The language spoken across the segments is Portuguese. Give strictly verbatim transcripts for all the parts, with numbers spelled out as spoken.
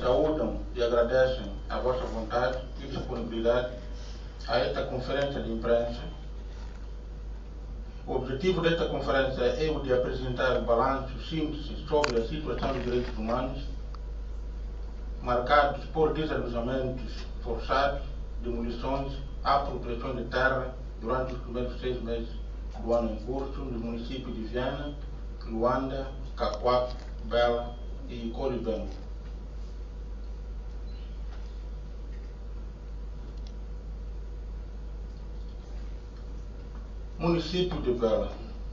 saúdam e agradecem a vossa vontade e disponibilidade a esta conferência de imprensa. O objetivo desta conferência é o de apresentar o balanço síntese sobre a situação dos direitos humanos, marcados por desalojamentos forçados, demolições, apropriação de terra durante os primeiros seis meses do ano em curso nos municípios de Viana, Luanda, Cacoap, Bela e Coribengo. Município de Bela.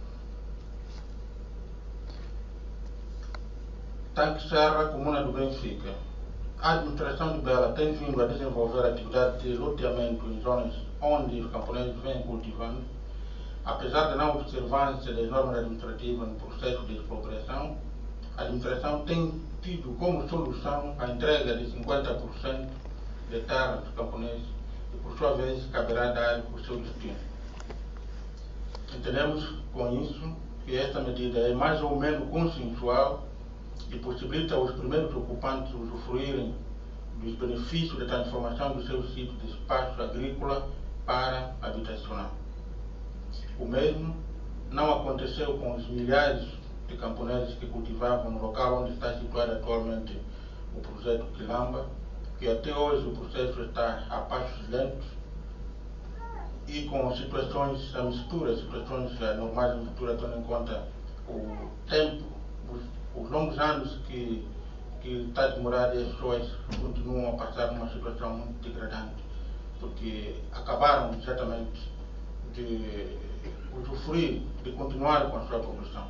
Tanque Serra, Comuna do Benfica. A administração de Bela tem vindo a desenvolver atividade de loteamento em zonas onde os camponeses vêm cultivando, apesar da não observância das normas administrativas no processo de expropriação. A administração tem tido como solução a entrega de cinquenta por cento de terra dos camponeses e, por sua vez, caberá dar o seu destino. Entendemos com isso que esta medida é mais ou menos consensual e possibilita aos primeiros ocupantes usufruírem dos benefícios da transformação do seu sítio de espaço agrícola para habitacional. O mesmo não aconteceu com os milhares de camponeses que cultivavam no local onde está situado atualmente o projeto Quilamba, que até hoje o processo está a passos lentos e com situações, a mistura, situações normais de mistura, tendo em conta o tempo, os, os longos anos que, que está a demorar e as pessoas continuam a passar numa situação muito degradante, porque acabaram exatamente de usufruir, de continuar com a sua produção.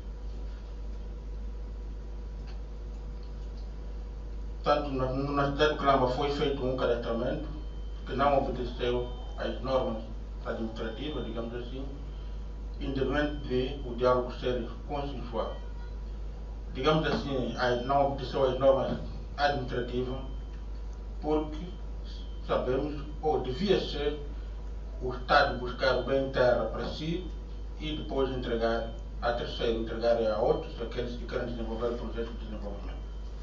Tanto na, na cidade de Quilamba foi feito um cadastramento que não obedeceu às normas administrativas, digamos assim, independente de o diálogo ser consensual. Digamos assim, não obedeceu às normas administrativas porque sabemos, ou devia ser, o Estado buscar o bem terra para si e depois entregar a terceiro, entregar a outros, aqueles que querem desenvolver o projeto de desenvolvimento.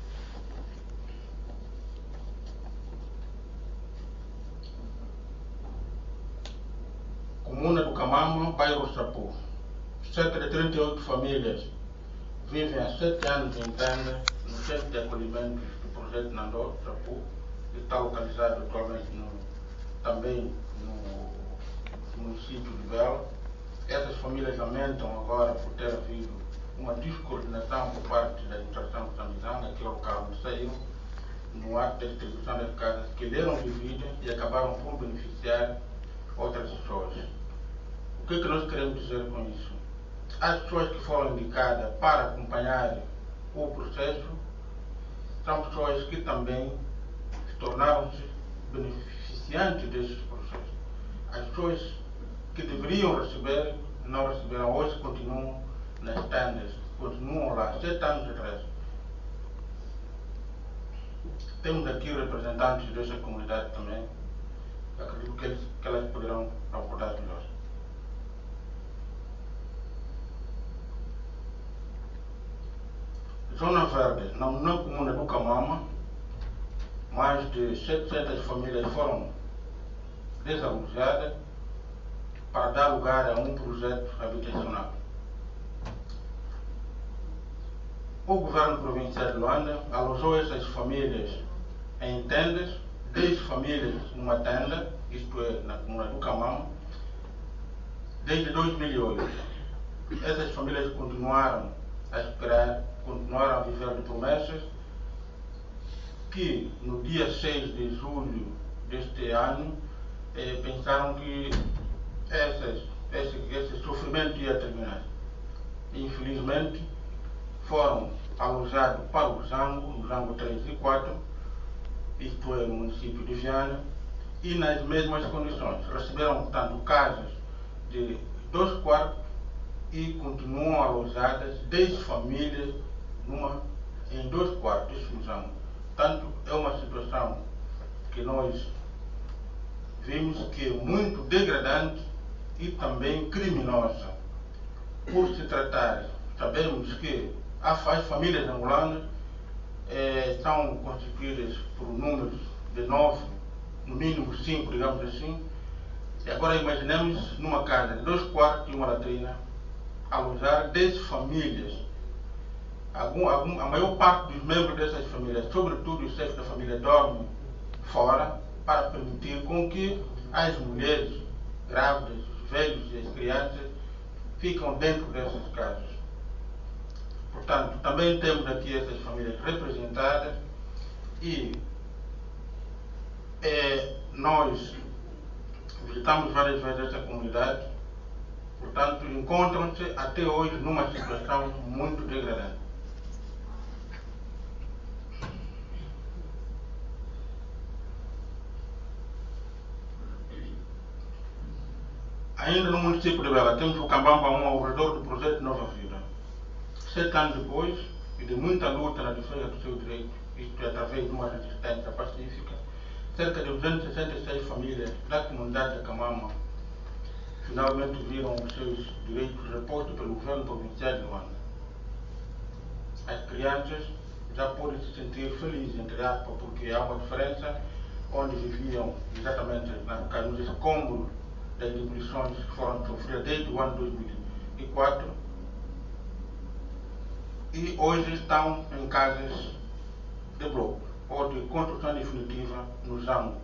Comuna do Camama, bairro Sapu. Cerca de trinta e oito famílias vivem há sete anos em tenda no centro de acolhimento do projeto Nandó, Sapu, que está localizado atualmente no, também no município de Bela. Essas famílias lamentam agora por ter havido uma descoordenação por parte da administração de Sambizanga, que é o local onde saíram, no ato de distribuição das casas que lhe eram devidas e acabaram por beneficiar outras pessoas. O que é que nós queremos dizer com isso? As pessoas que foram indicadas para acompanhar o processo são pessoas que também se tornaram-se beneficiantes desses processos. As pessoas que deveriam receber não receberam, hoje continuam nas tendas, continuam lá, sete anos atrás. Temos aqui representantes dessa comunidade também. Acredito que, eles, que elas poderão abordar melhor. Zona Verde, na, na comuna do Camama, mais de setecentas famílias foram desalojadas para dar lugar a um projeto habitacional. O governo provincial de Luanda alojou essas famílias em tendas, dez famílias numa tenda, isto é, na comuna do Camama, desde dois mil e oito. Essas famílias continuaram a esperar, continuaram a viver de promessas que no dia seis de julho deste ano eh, pensaram que essas, esse, esse sofrimento ia terminar. Infelizmente, foram alojados para o Zango, no Zango três e quatro, isto é, no município de Viana, e nas mesmas condições. Receberam, portanto, casas de dois quartos e continuam alojadas dez famílias numa, em dois quartos, isso no Zango. Portanto, é uma situação que nós vimos que é muito degradante e também criminosa. Por se tratar, sabemos que as famílias angolanas eh, são constituídas por números de nove, no mínimo cinco, digamos assim. E agora imaginemos numa casa de dois quartos e uma latrina, alojar dez famílias. Algum, algum, a maior parte dos membros dessas famílias, sobretudo os chefes da família, dormem fora para permitir com que as mulheres grávidas, os velhos e as crianças ficam dentro dessas casas. Portanto, também temos aqui essas famílias representadas e é, nós visitamos várias vezes essa comunidade, portanto, encontram-se até hoje numa situação muito degradante. Ainda no município de Bela, temos o Cambamba um ao redor do projeto Nova Vida. Sete anos depois, e de muita luta na defesa do seu direito, isto é, através de uma resistência pacífica, cerca de duzentas e sessenta e seis famílias da comunidade de Camama finalmente viram os seus direitos repostos pelo governo provincial de Luanda. As crianças já podem se sentir felizes, entre aspas, porque há uma diferença onde viviam exatamente nos escombros das demolições que foram sofridas desde o ano dois mil e quatro e hoje estão em casas de bloco ou de construção definitiva no Zango.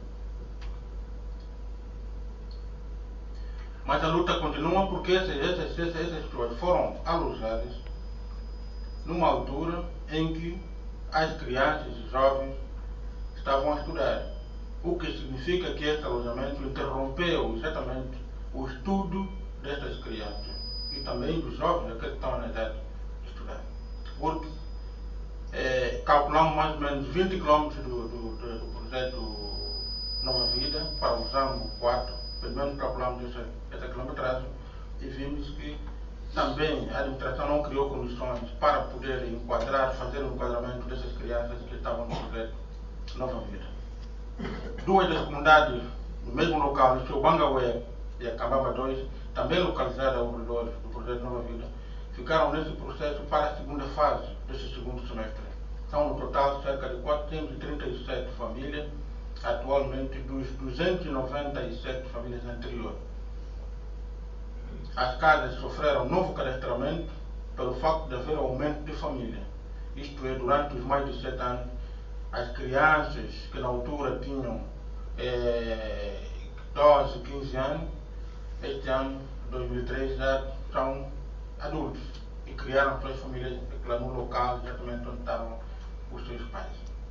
Mas a luta continua porque essas, essas, essas pessoas foram alojadas numa altura em que as crianças e jovens estavam a estudar, o que significa que este alojamento interrompeu exatamente o estudo dessas crianças e também dos jovens, aqueles que estão na idade de estudar. Porque é, calculamos mais ou menos vinte quilômetros do, do, do, do projeto Nova Vida para o Zango quatro, pelo menos calculamos essa, essa quilometragem e vimos que também a administração não criou condições para poder enquadrar, fazer o enquadramento dessas crianças que estavam no projeto Nova Vida. Duas das comunidades no mesmo local, o Bangaué e a Cambaba dois, também localizadas ao redor do projeto Nova Vida, ficaram nesse processo para a segunda fase desse segundo semestre. São no total cerca de quatrocentas e trinta e sete famílias, atualmente dos duzentas e noventa e sete famílias anteriores. As casas sofreram novo cadastramento pelo facto de haver aumento de família. Isto é, durante os mais de sete anos, as crianças que na altura tinham é, doze, quinze anos, este ano, dois mil e três, já são adultos e criaram suas famílias lá no local exatamente onde estavam os seus pais.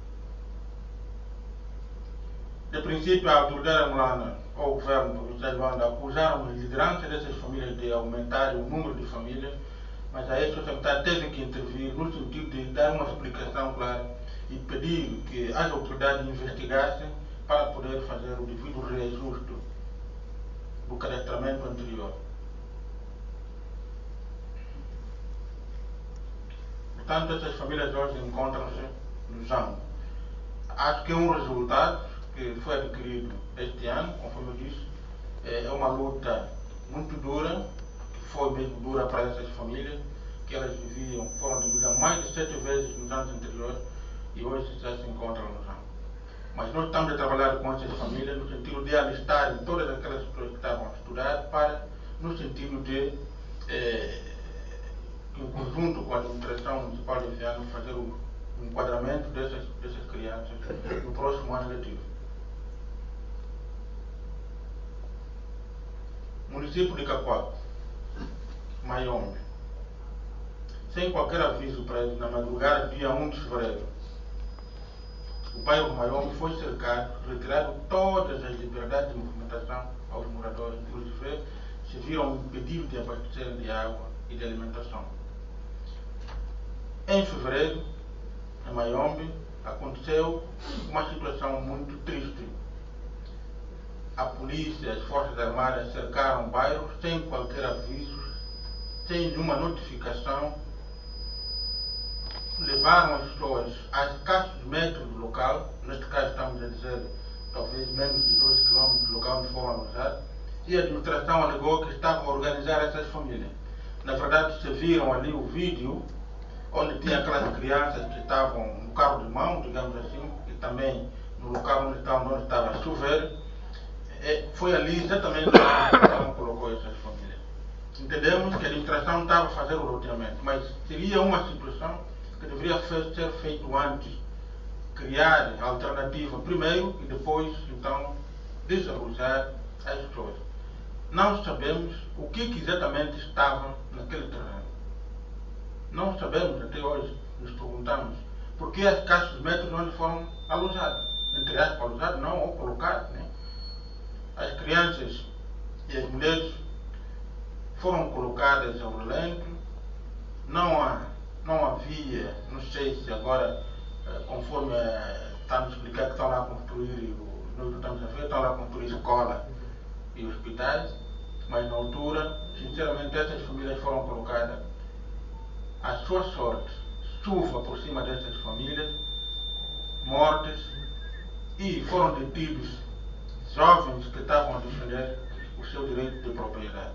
De princípio, a autoridade angolana ou o governo provincial de Luanda acusaram as lideranças dessas famílias de aumentar o número de famílias, mas a esta sociedade teve que intervir no sentido de dar uma explicação clara e pedir que as autoridades investigassem para poder fazer o devido reajuste do cadastramento anterior. Portanto, essas famílias hoje encontram-se no Zango. Acho que é um resultado que foi adquirido este ano, conforme eu disse, é uma luta muito dura, que foi mesmo dura para essas famílias, que elas viviam, foram divididas mais de sete vezes nos anos anteriores e hoje já se encontram no Zango. Mas nós estamos a trabalhar com essas famílias no sentido de alistarem todas aquelas pessoas que estavam a estudar para, no sentido de, eh, em conjunto com a administração municipal de Viana, fazer o enquadramento dessas, dessas crianças no próximo ano letivo. Município de Cacoal, Mayombe. Sem qualquer aviso prévio, na madrugada do dia um de fevereiro, o bairro Mayombe foi cercado, retirado todas as liberdades de movimentação aos moradores, inclusive se viram impedidos de abastecer de água e de alimentação. Em fevereiro, em Mayombe, aconteceu uma situação muito triste. A polícia e as forças armadas cercaram o bairro sem qualquer aviso, sem nenhuma notificação, levaram as pessoas a escassos metros do local, neste caso estamos a dizer talvez menos de dois quilômetros do local onde foram alojados, e a administração alegou que estava a organizar essas famílias. Na verdade, se viram ali o vídeo onde tinha aquelas crianças que estavam no carro de mão, digamos assim, e também no local onde estava, onde estava a chover. É, foi ali exatamente onde a administração colocou essas famílias. Entendemos que a administração estava a fazer o roteamento, mas seria uma situação que deveria ser feito antes. Criar a alternativa primeiro e depois, então, desarrollar as pessoas. Não sabemos o que, que exatamente estava naquele terreno. Não sabemos até hoje, nos perguntamos, por que as caixas de metros onde foram alojadas. Entre aspas, alojadas não, ou colocadas, né? As crianças e as mulheres foram colocadas ao relento, não, há, não havia, não sei se agora, conforme estamos a explicar que estão lá a construir, nós estamos a ver, estão lá a construir escola e hospitais, mas na altura, sinceramente, essas famílias foram colocadas à sua sorte, chuva por cima dessas famílias, mortes, e foram detidos jovens que estavam a defender o seu direito de propriedade.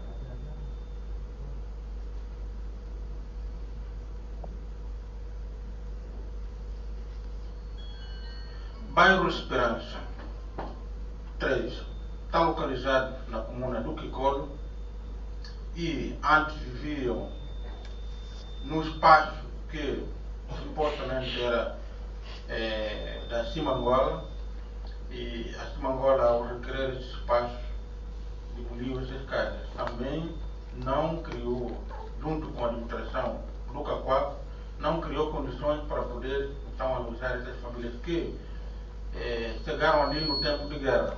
Bairro Esperança três está localizado na comuna do Quicolo e antes viviam no espaço que supostamente era é, da Cimangola, e a Cimangola, ao requerer esse espaço, demoliu essas casas. Também não criou, junto com a administração do Cacoaco, não criou condições para poder então alojar essas famílias que eh, chegaram ali no tempo de guerra.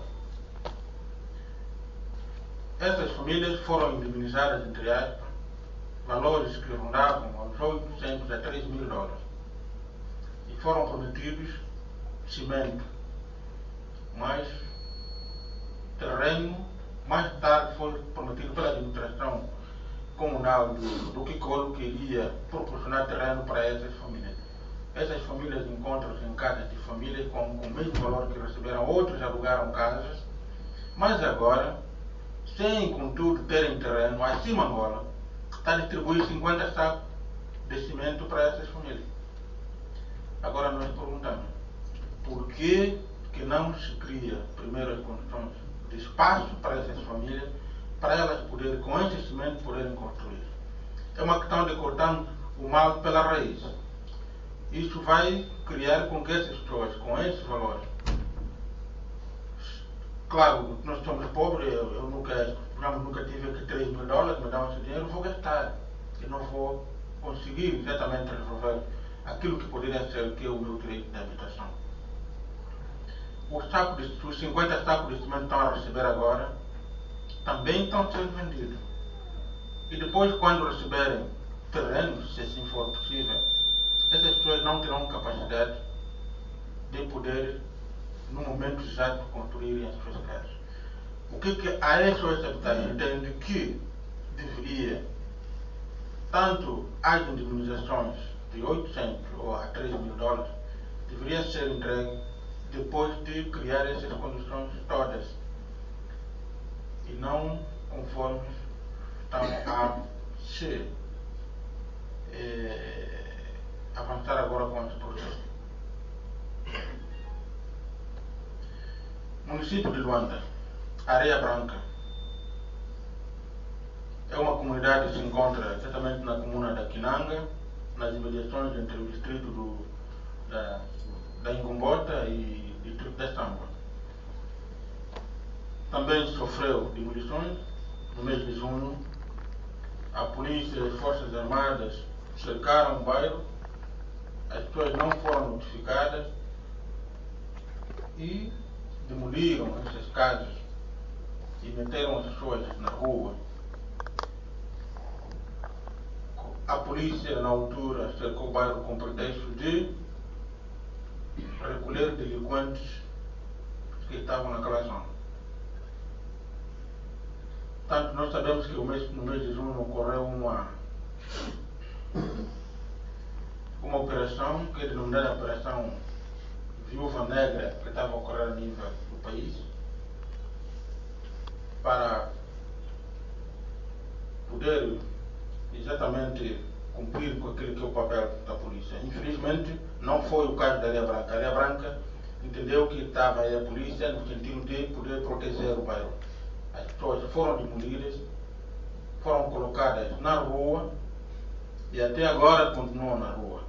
Essas famílias foram indemnizadas, entre aspas, valores que rondavam aos oitocentos a três mil dólares. E foram prometidos cimento, mas terreno, mais tarde foi prometido pela administração comunal do, do Quicolo que iria proporcionar terreno para essas famílias. Essas famílias encontram-se em casas de famílias com, com o mesmo valor que receberam, outros alugaram casas, mas agora, sem contudo terem terreno, a Cimangola está a distribuir cinquenta sacos de cimento para essas famílias. Agora nós perguntamos, por que, que não se cria primeiro as condições de espaço para essas famílias, para elas poderem, com esse cimento, poderem construir? É uma questão de cortar o mal pela raiz. Isso vai criar com que essas pessoas, com esses valores, claro, nós somos pobres, eu, eu nunca, nunca tive aqui três mil dólares, me dão esse dinheiro, vou gastar. E não vou conseguir exatamente resolver aquilo que poderia ser que é o meu direito de habitação. Os, sacos de, os cinquenta sacos de cimento estão a receber agora, também estão sendo vendidos. E depois, quando receberem terrenos, se assim for possível, essas pessoas não terão capacidade de poder, no momento exato, construírem as suas casas. O que, que a S O S Habitat entende que deveria, tanto as indemnizações de oitocentos ou a três mil dólares, deveria ser entregue depois de criar essas condições todas, e não conforme estão a se eh, avançar agora com esse processo. Município de Luanda, Areia Branca, é uma comunidade que se encontra exatamente na comuna da Quinanga, nas imediações entre o distrito do, da, da Ingombota e o distrito da Samba. Também sofreu demolições. No mês de junho, a polícia e as forças armadas cercaram o bairro, as pessoas não foram notificadas e demoliram essas casas e meteram as pessoas na rua. A polícia, na altura, cercou o bairro com pretexto de recolher delinquentes que estavam naquela zona. Portanto, nós sabemos que no mês, no mês de junho ocorreu uma, uma operação, que é denominada Operação Viúva Negra, que estava a ocorrer a nível do país, para poder exatamente cumprir com aquilo que é o papel da polícia. Infelizmente, não foi o caso da Areia Branca. A Areia Branca entendeu que estava aí a polícia no sentido de poder proteger o bairro. As pessoas foram demolidas, foram colocadas na rua e até agora continuam na rua.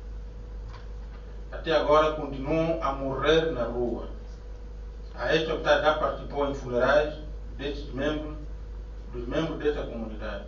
Até agora continuam a morrer na rua. A esta já participou em funerais desses membros, dos membros dessa comunidade.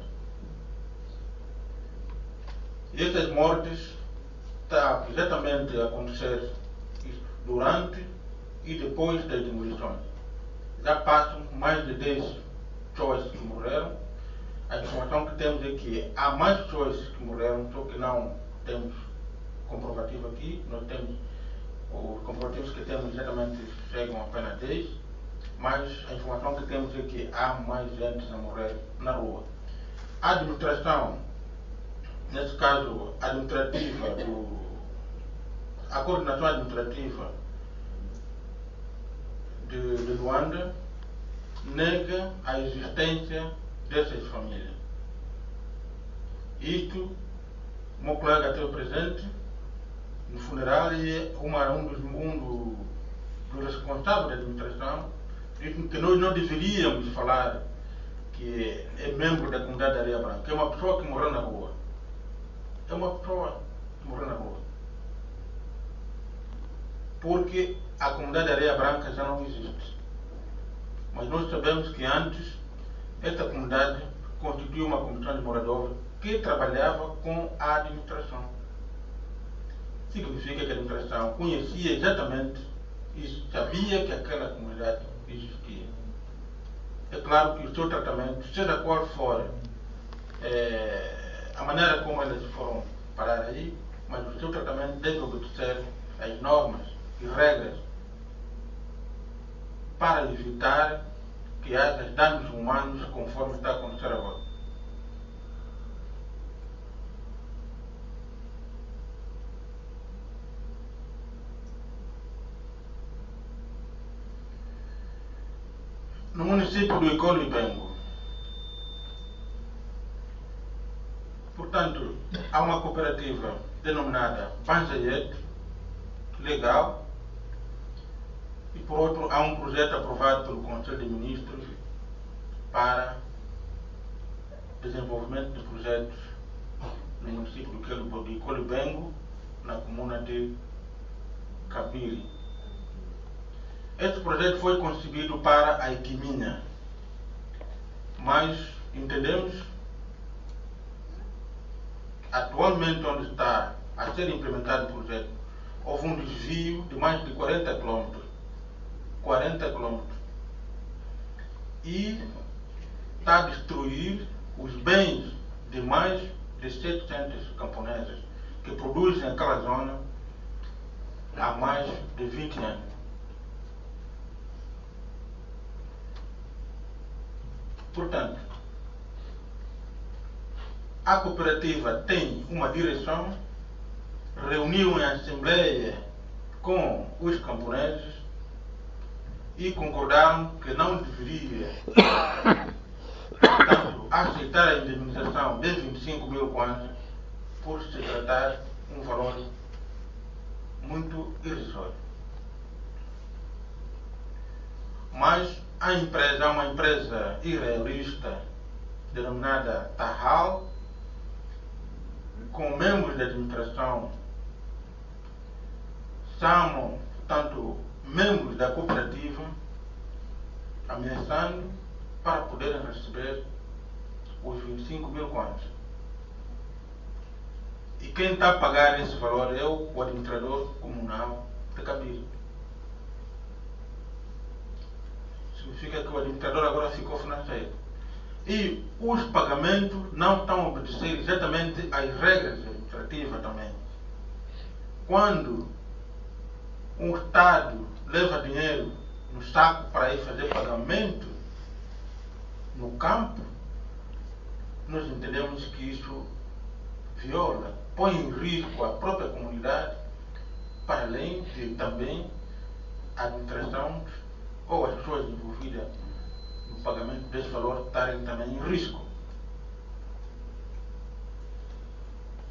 E essas mortes estão exatamente a acontecer durante e depois das demolições. Já passam mais de dez pessoas que morreram. A informação que temos é que há mais pessoas que morreram, só que não temos comprovativo aqui. Nós temos, os comprovativos que temos exatamente chegam a apenas dez, mas a informação que temos é que há mais gente a morrer na rua. A administração, nesse caso administrativa, do, a coordenação administrativa de, de Luanda, nega a existência dessas famílias. Isto, o meu colega esteve presente no funeral e uma, um, dos, um do, dos responsáveis da administração disse que nós não deveríamos falar que é membro da comunidade da Areia Branca. É uma pessoa que morreu na rua. É uma pessoa que morreu na rua. Porque a comunidade da Areia Branca já não existe. Mas nós sabemos que antes esta comunidade constituiu uma comissão de moradores que trabalhava com a administração. Significa que a administração conhecia exatamente e sabia que aquela comunidade existia. É claro que o seu tratamento, seja qual for é, a maneira como eles foram parar aí, mas o seu tratamento deve obedecer às normas e regras para evitar que haja danos humanos conforme está a acontecer agora. No município do Icolo-Ibengo, portanto, há uma cooperativa denominada Banjayet, legal, e por outro, há um projeto aprovado pelo Conselho de Ministros para desenvolvimento de projetos no município do Icolo-Ibengo, na comuna de Cabiri. Este projeto foi concebido para a Iquiminha, mas entendemos atualmente onde está a ser implementado o projeto, houve um desvio de mais de quarenta quilômetros. quarenta quilômetros. E está a destruir os bens de mais de setecentos camponeses que produzem aquela zona há mais de vinte anos. Portanto, a cooperativa tem uma direção, reuniu em assembleia com os camponeses e concordaram que não deveria, portanto, aceitar a indemnização de vinte e cinco mil kwanzas por se tratar um valor muito irrisório. Mas a empresa é uma empresa irrealista denominada Tahal, com membros da administração chamam, portanto, membros da cooperativa ameaçando para poderem receber os vinte e cinco mil kwanzas. E quem está a pagar esse valor é o administrador comunal de Cabiri. Significa que o administrador agora ficou financeiro. E os pagamentos não estão a obedecer exatamente às regras administrativas também. Quando um Estado leva dinheiro no saco para ir fazer pagamento no campo, nós entendemos que isso viola, põe em risco a própria comunidade, para além de também a administração ou as pessoas envolvidas no pagamento desse valor estarem também em risco.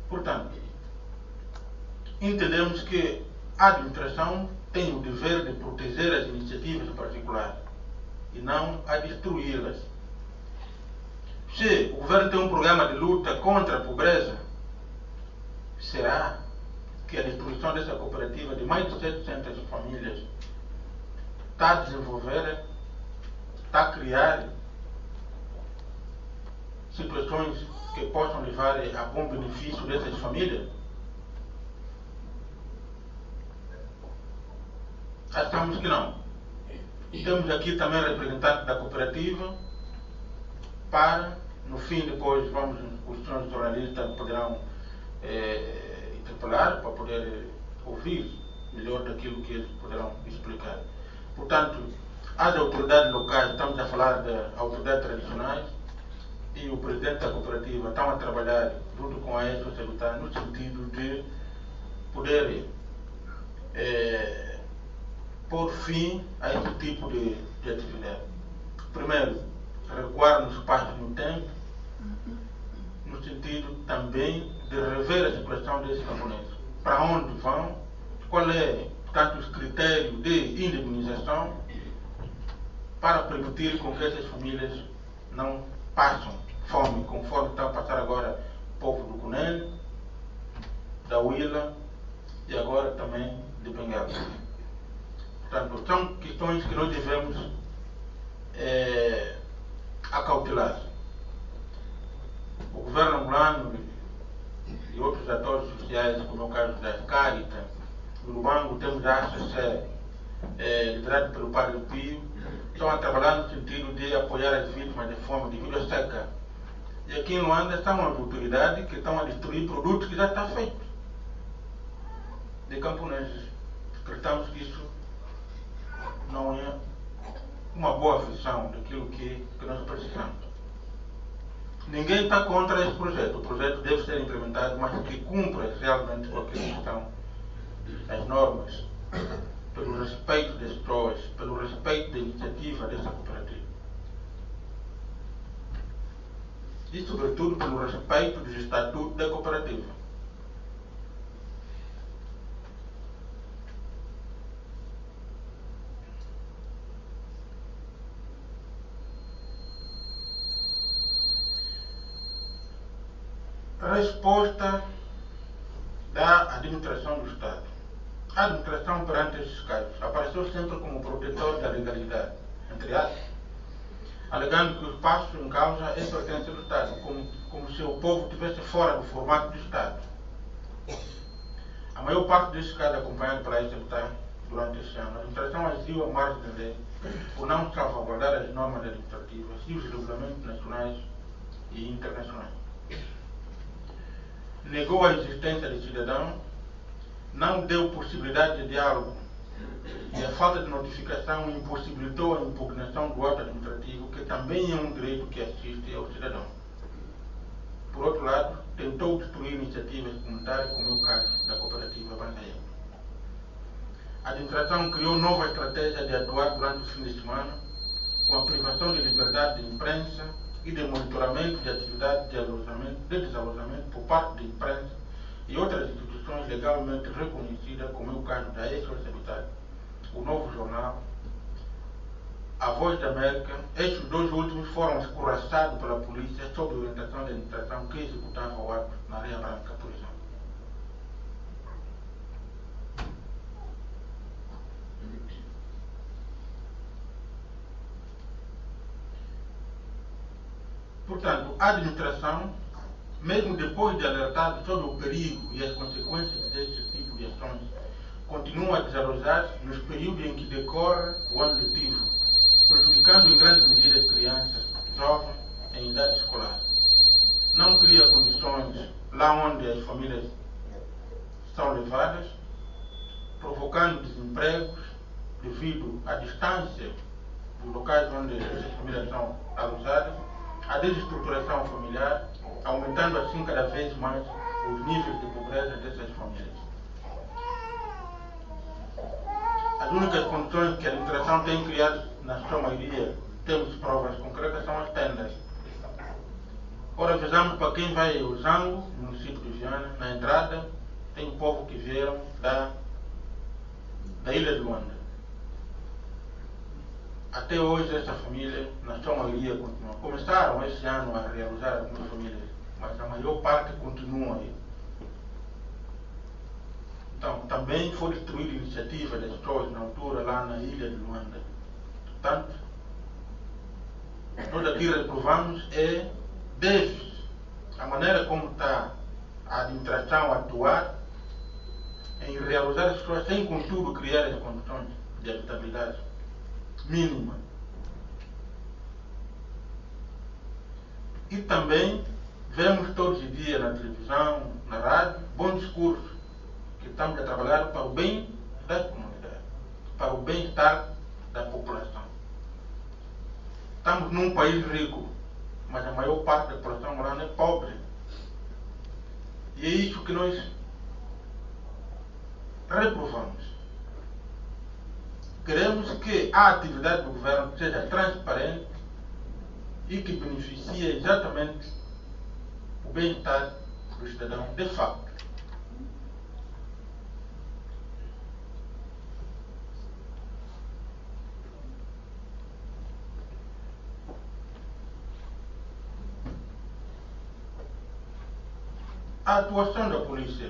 Portanto, entendemos que a administração tem o dever de proteger as iniciativas particulares e não a destruí-las. Se o governo tem um programa de luta contra a pobreza, será que a destruição dessa cooperativa de mais de setecentas famílias está a desenvolver, está a criar situações que possam levar a bom benefício dessas famílias? Achamos que não. Temos aqui também representantes da cooperativa para, no fim, depois vamos, os senhores jornalistas poderão eh, interpelar para poder ouvir melhor daquilo que eles poderão explicar. Portanto, as autoridades locais, estamos a falar de autoridades tradicionais, e o presidente da cooperativa estão a trabalhar junto com a ex-sociedade no sentido de poder eh, pôr fim a esse tipo de, de atividade. Primeiro, recuar no espaço e no tempo, no sentido também de rever a situação desses camponeses. Para onde vão, qual é, portanto, os critérios de indemnização para permitir com que essas famílias não passem fome, conforme está a passar agora o povo do Cunene, da Huila e agora também de Bengala. Portanto, são questões que nós devemos é, acautelar. O governo angolano e outros atores sociais, como é o caso da Caritas, do Lubango, temos a A C C, é, liderado pelo Padre Pio, estão a trabalhar no sentido de apoiar as vítimas de fome devido à seca. E aqui em Luanda estão as autoridades que estão a destruir produtos que já estão feitos de camponeses. Acreditamos que isso não é uma boa visão daquilo que, que nós precisamos. Ninguém está contra esse projeto. O projeto deve ser implementado, mas que cumpra realmente com aquilo que estão as normas, pelo respeito das pessoas, pelo respeito da iniciativa dessa cooperativa. E, sobretudo, pelo respeito dos estatutos da cooperativa. Resposta da administração do Estado. A administração perante esses casos apareceu sempre como protetor da legalidade, entre aspas, alegando que o espaço em causa é pertence do Estado, como, como se o povo estivesse fora do formato do Estado. A maior parte desses casos acompanhados pela S B T durante esse ano, a administração agiu à margem da lei por não salvaguardar as normas administrativas e os regulamentos nacionais e internacionais. Negou a existência de cidadão, não deu possibilidade de diálogo e a falta de notificação impossibilitou a impugnação do ato administrativo, que também é um direito que assiste ao cidadão. Por outro lado, tentou destruir iniciativas comunitárias, como é o caso da cooperativa Bandeira. A administração criou nova estratégia de atuar durante o fim de semana, com a privação de liberdade de imprensa e de monitoramento de atividades de, alojamento, de desalojamento por parte da imprensa e outras instituições legalmente reconhecidas, como é o caso da ex-sociedade, o Novo Jornal, a Voz da América. Estes dois últimos foram escorraçados pela polícia sob orientação da administração que executava o ato na Areia Branca, por exemplo. Portanto, a administração, mesmo depois de alertar sobre o perigo e as consequências deste tipo de ações, continua a desalojar nos períodos em que decorre o ano letivo, prejudicando em grande medida as crianças, jovens em idade escolar. Não cria condições lá onde as famílias são levadas, provocando desempregos devido à distância dos locais onde essas famílias são alojadas, a desestruturação familiar, aumentando assim cada vez mais os níveis de pobreza dessas famílias. As únicas condições que a administração tem criado, na sua maioria, temos provas concretas, são as tendas. Ora, vejamos para quem vai ao Zango, no município de Viana, na entrada, tem um povo que vieram da, da Ilha de Luanda. Até hoje, essa família, na sua maioria, continua. Começaram esse ano a realizar algumas famílias, mas a maior parte continua aí. Então, também foi destruída a iniciativa das pessoas na altura lá na Ilha de Luanda. Portanto, nós aqui reprovamos é desde a maneira como está a administração a atuar em realizar as pessoas sem, contudo, criar as condições de habitabilidade mínima. E também vemos todos os dias na televisão, na rádio, bom discurso, que estamos a trabalhar para o bem da comunidade, para o bem-estar da população. Estamos num país rico, mas a maior parte da população morando é pobre. E é isso que nós reprovamos. Queremos que a atividade do governo seja transparente e que beneficie exatamente o bem-estar do cidadão de facto. A atuação da polícia.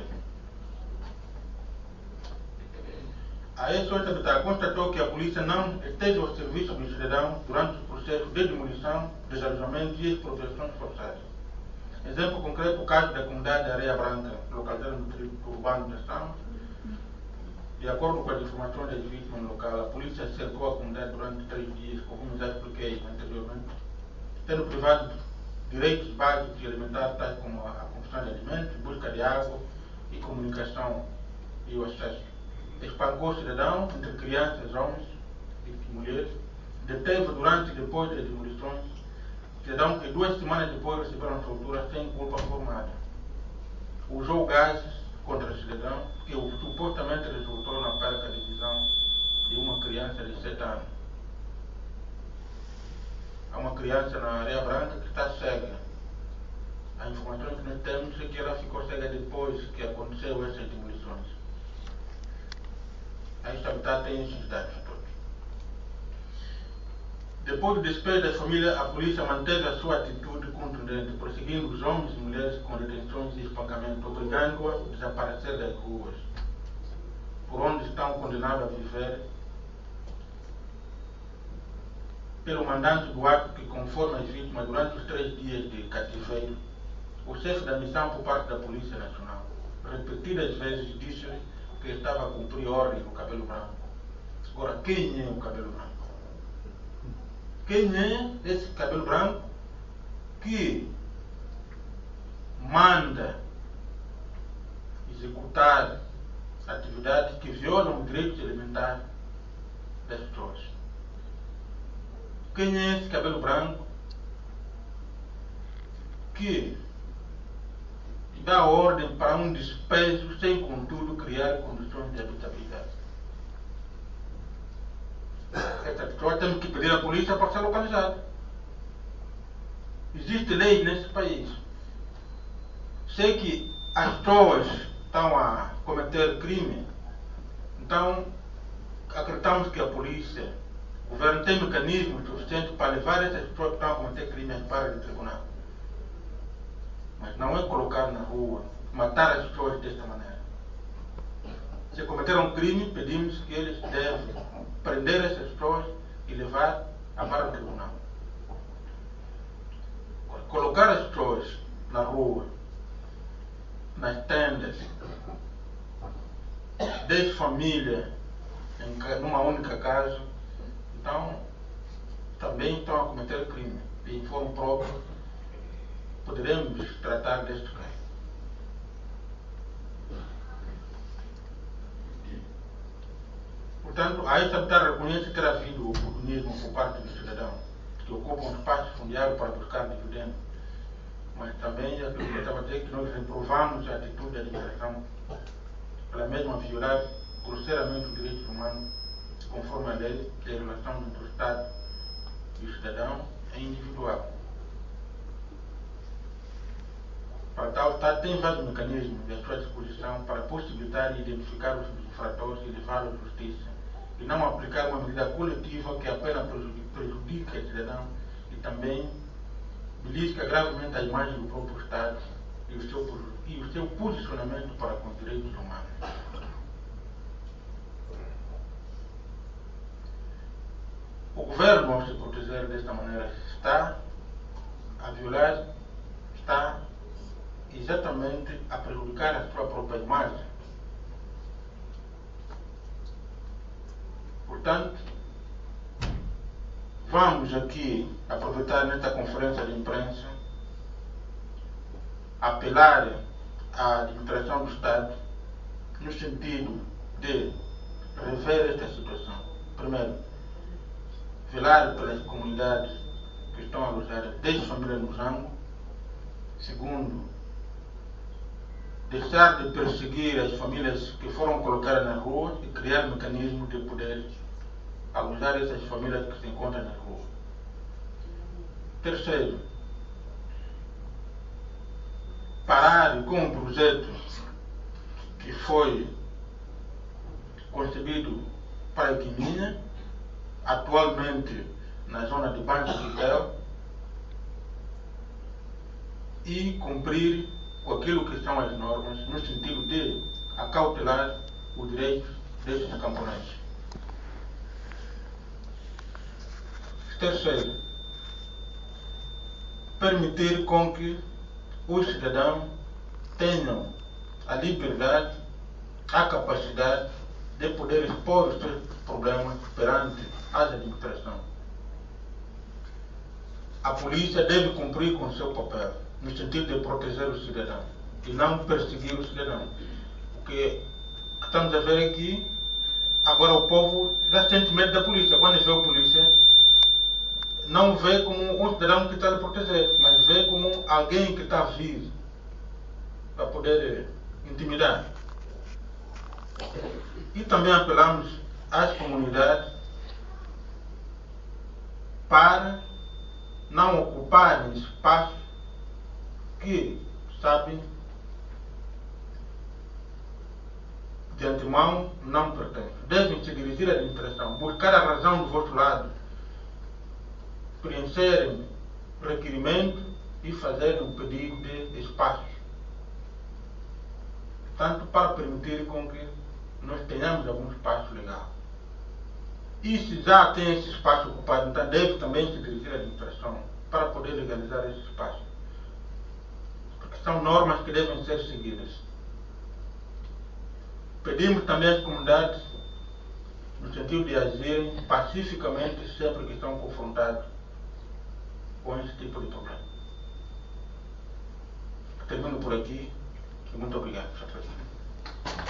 A S O S constatou que a polícia não esteve ao serviço do cidadão durante o processo de demolição, desalojamento e expropriações forçadas. Exemplo concreto, o caso da comunidade de Areia Branca, localizada no distrito urbano de São. De acordo com as informações das vítimas local, a polícia cercou a comunidade durante três dias, como já expliquei anteriormente, tendo privado de direitos básicos e alimentares, tais como a construção de alimentos, busca de água e comunicação e o acesso. Espancou o cidadão, entre crianças, homens e mulheres, deteve durante e depois das demolições, cidadão que duas semanas depois receberam soltura sem culpa formada. Usou gases contra o cidadão, que supostamente resultou na perca de visão de uma criança de sete anos. Há uma criança na Areia Branca que está cega. A informação que nós temos é que ela ficou cega depois que aconteceu essas demolições. A estabilidade tem esses dados todos. Depois do despejo da família, a polícia manteve a sua atitude contundente, prosseguindo os homens e mulheres com detenções e espancamento, obrigando-a a desaparecer das ruas, por onde estão condenados a viver, pelo mandante do ato que, conforme as vítimas, durante os três dias de cativeiro, o chefe da missão por parte da Polícia Nacional, repetidas vezes disse-lhe que estava a cumprir ordem no cabelo branco. Agora, quem é o cabelo branco? Quem é esse cabelo branco que manda executar atividades que violam os direitos elementares das pessoas? Quem é esse cabelo branco que dá ordem para um despejo sem, contudo, criar condições de habitabilidade? Essa pessoa tem que pedir à polícia para ser localizada. Existe lei nesse país. Sei que as pessoas estão a cometer crime, então acreditamos que a polícia, o governo tem mecanismos suficientes para levar essas pessoas que estão a cometer crimes para o tribunal. Mas não é colocar na rua, matar as pessoas desta maneira. Se cometeram um crime, pedimos que eles devem prender essas pessoas e levar para o tribunal. Colocar as pessoas na rua, nas tendas, dez famílias em numa única casa, então também estão a cometer crime. E em forma própria, poderemos tratar deste caso. Portanto, a esta habitat reconhece ter havido oportunismo por parte do cidadão, que ocupa um espaço fundiário para buscar dividendos. Mas também, aquilo que eu estava a dizer, que nós reprovamos a atitude da administração pela mesma violar grosseiramente os direitos humanos, conforme a lei, que a relação entre o Estado e o cidadão é individual. Para tal, o Estado tem vários mecanismos à sua disposição para possibilitar e identificar os infratores e levá-los à justiça, e não aplicar uma medida coletiva que apenas prejudica o cidadão e também belisca gravemente a imagem do próprio Estado e o seu, e o seu posicionamento para com os direitos humanos. O governo, ao se proteger desta maneira, está a violar, está exatamente a prejudicar a sua própria imagem. Portanto, vamos aqui aproveitar nesta conferência de imprensa, apelar à administração do Estado no sentido de rever esta situação. Primeiro, velar pelas comunidades que estão alojadas desde famílias no Zango. Segundo, deixar de perseguir as famílias que foram colocadas na rua e criar mecanismos de poder alojar essas famílias que se encontram na rua. Terceiro, parar com um projeto que foi concebido para a Guiné, atualmente na zona de Banco de Hotel, e cumprir com aquilo que são as normas no sentido de acautelar os direitos desses camponeses. Terceiro, permitir com que os cidadãos tenham a liberdade, a capacidade de poder expor os seus problemas perante as administrações. A polícia deve cumprir com o seu papel, no sentido de proteger o cidadão e não perseguir o cidadão. O que estamos a ver aqui, agora o povo já sente medo da polícia. Quando vê a polícia, não vê como um cidadão que está a lhe proteger, mas vê como alguém que está a vir para poder intimidar. E também apelamos às comunidades para não ocuparem espaços que, sabem, de antemão não pertencem. Devem se dirigir à administração, buscar a razão do vosso lado, preencherem requerimento e fazerem o pedido de espaços. Tanto para permitir com que nós tenhamos algum espaço legal. E se já tem esse espaço ocupado, então deve também se dirigir à administração para poder legalizar esse espaço. Porque são normas que devem ser seguidas. Pedimos também às comunidades, no sentido de agirem pacificamente sempre que estão confrontados com esse tipo de problema. Termino por aqui e muito obrigado.